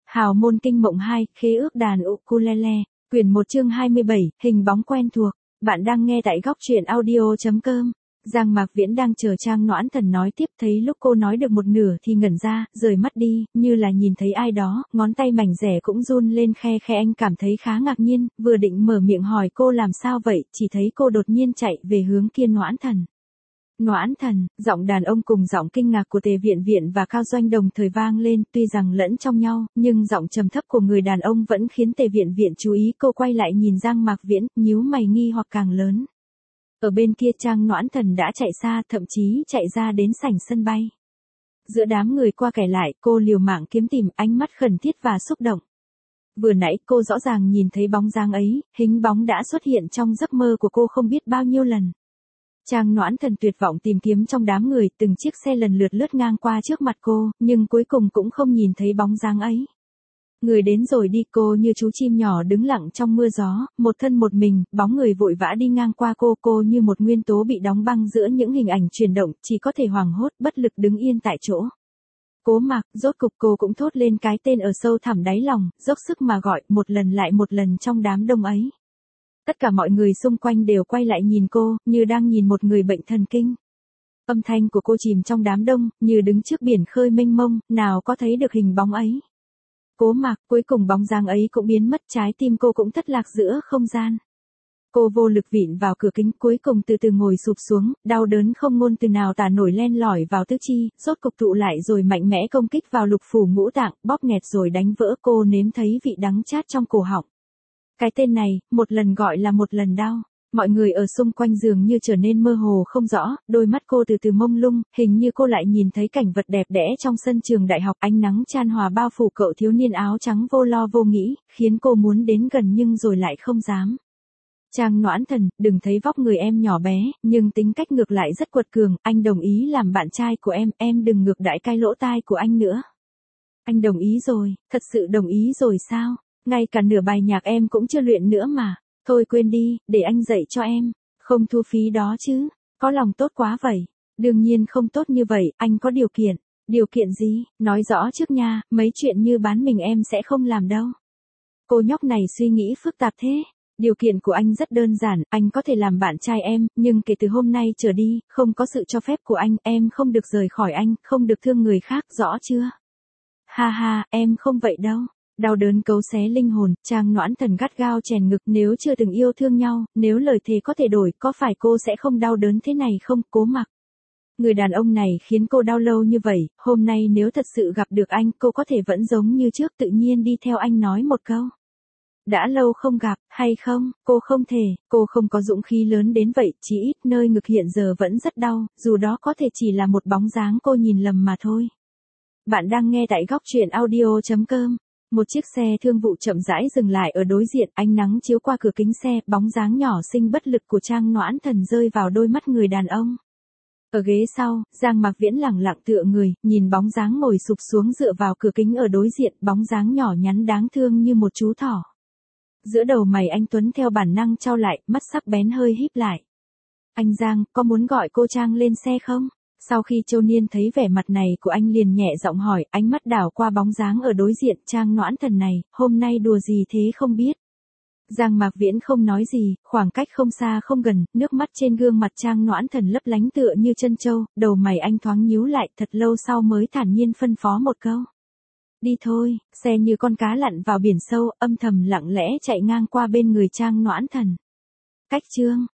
Hào môn kinh mộng 2, khế ước đàn ukulele, quyển 1 chương 27, hình bóng quen thuộc. Bạn đang nghe tại góc truyện audio.com. Giang Mạc Viễn đang chờ Trang Noãn Thần nói tiếp, thấy lúc cô nói được một nửa thì ngẩn ra, rời mắt đi, như là nhìn thấy ai đó, ngón tay mảnh rẻ cũng run lên khe khe. Anh cảm thấy khá ngạc nhiên, vừa định mở miệng hỏi cô làm sao vậy, chỉ thấy cô đột nhiên chạy về hướng kia. Noãn Thần. Noãn Thần, giọng đàn ông cùng giọng kinh ngạc của Tề Viện Viện và Cao Doanh đồng thời vang lên, tuy rằng lẫn trong nhau, nhưng giọng trầm thấp của người đàn ông vẫn khiến Tề Viện Viện chú ý. Cô quay lại nhìn Giang Mạc Viễn, nhíu mày nghi hoặc càng lớn. Ở bên kia Trang Noãn Thần đã chạy xa, thậm chí chạy ra đến sảnh sân bay. Giữa đám người qua kẻ lại, cô liều mạng kiếm tìm, ánh mắt khẩn thiết và xúc động. Vừa nãy cô rõ ràng nhìn thấy bóng dáng ấy, hình bóng đã xuất hiện trong giấc mơ của cô không biết bao nhiêu lần. Trang Noãn Thần tuyệt vọng tìm kiếm trong đám người, từng chiếc xe lần lượt lướt ngang qua trước mặt cô, nhưng cuối cùng cũng không nhìn thấy bóng dáng ấy. Người đến rồi đi, cô như chú chim nhỏ đứng lặng trong mưa gió, một thân một mình, bóng người vội vã đi ngang qua cô như một nguyên tố bị đóng băng giữa những hình ảnh chuyển động, chỉ có thể hoảng hốt, bất lực đứng yên tại chỗ. Cố Mạc, rốt cục cô cũng thốt lên cái tên ở sâu thẳm đáy lòng, dốc sức mà gọi, một lần lại một lần trong đám đông ấy. Tất cả mọi người xung quanh đều quay lại nhìn cô, như đang nhìn một người bệnh thần kinh. Âm thanh của cô chìm trong đám đông, như đứng trước biển khơi mênh mông, nào có thấy được hình bóng ấy. Cố Mạc, cuối cùng bóng dáng ấy cũng biến mất, trái tim cô cũng thất lạc giữa không gian. Cô vô lực vịn vào cửa kính, cuối cùng từ từ ngồi sụp xuống, đau đớn không ngôn từ nào tả nổi len lỏi vào tứ chi, rốt cục tụ lại rồi mạnh mẽ công kích vào lục phủ ngũ tạng, bóp nghẹt rồi đánh vỡ. Cô nếm thấy vị đắng chát trong cổ họng. Cái tên này, một lần gọi là một lần đau. Mọi người ở xung quanh dường như trở nên mơ hồ không rõ, đôi mắt cô từ từ mông lung, hình như cô lại nhìn thấy cảnh vật đẹp đẽ trong sân trường đại học. Ánh nắng chan hòa bao phủ cậu thiếu niên áo trắng vô lo vô nghĩ, khiến cô muốn đến gần nhưng rồi lại không dám. Trang Noãn Thần, đừng thấy vóc người em nhỏ bé, nhưng tính cách ngược lại rất quật cường, anh đồng ý làm bạn trai của em đừng ngược đãi cái lỗ tai của anh nữa. Anh đồng ý rồi, thật sự đồng ý rồi sao? Ngay cả nửa bài nhạc em cũng chưa luyện nữa mà. Thôi quên đi, để anh dạy cho em. Không thu phí đó chứ. Có lòng tốt quá vậy. Đương nhiên không tốt như vậy, anh có điều kiện. Điều kiện gì? Nói rõ trước nha, mấy chuyện như bán mình em sẽ không làm đâu. Cô nhóc này suy nghĩ phức tạp thế. Điều kiện của anh rất đơn giản, anh có thể làm bạn trai em, nhưng kể từ hôm nay trở đi, không có sự cho phép của anh, em không được rời khỏi anh, không được thương người khác, rõ chưa? Ha ha, em không vậy đâu. Đau đớn cấu xé linh hồn, Trang Noãn Thần gắt gao chèn ngực, nếu chưa từng yêu thương nhau, nếu lời thề có thể đổi, có phải cô sẽ không đau đớn thế này không? Cố Mặc. Người đàn ông này khiến cô đau lâu như vậy, hôm nay nếu thật sự gặp được anh, cô có thể vẫn giống như trước tự nhiên đi theo anh nói một câu. Đã lâu không gặp, hay không? Cô không thể, cô không có dũng khí lớn đến vậy, chỉ ít nơi ngực hiện giờ vẫn rất đau, dù đó có thể chỉ là một bóng dáng cô nhìn lầm mà thôi. Bạn đang nghe tại góc truyện audio.com. Một chiếc xe thương vụ chậm rãi dừng lại ở đối diện, ánh nắng chiếu qua cửa kính xe, bóng dáng nhỏ xinh bất lực của Trang Noãn Thần rơi vào đôi mắt người đàn ông. Ở ghế sau, Giang Mạc Viễn lẳng lặng tựa người, nhìn bóng dáng ngồi sụp xuống dựa vào cửa kính ở đối diện, bóng dáng nhỏ nhắn đáng thương như một chú thỏ. Giữa đầu mày anh Tuấn theo bản năng chau lại, mắt sắc bén hơi híp lại. Anh Giang, có muốn gọi cô Trang lên xe không? Sau khi Châu Niên thấy vẻ mặt này của anh liền nhẹ giọng hỏi, ánh mắt đảo qua bóng dáng ở đối diện. Trang Noãn Thần này, hôm nay đùa gì thế không biết. Giang Mạc Viễn không nói gì, khoảng cách không xa không gần, nước mắt trên gương mặt Trang Noãn Thần lấp lánh tựa như chân châu, đầu mày anh thoáng nhíu lại, thật lâu sau mới thản nhiên phân phó một câu. Đi thôi, xe như con cá lặn vào biển sâu, âm thầm lặng lẽ chạy ngang qua bên người Trang Noãn Thần. Cách chương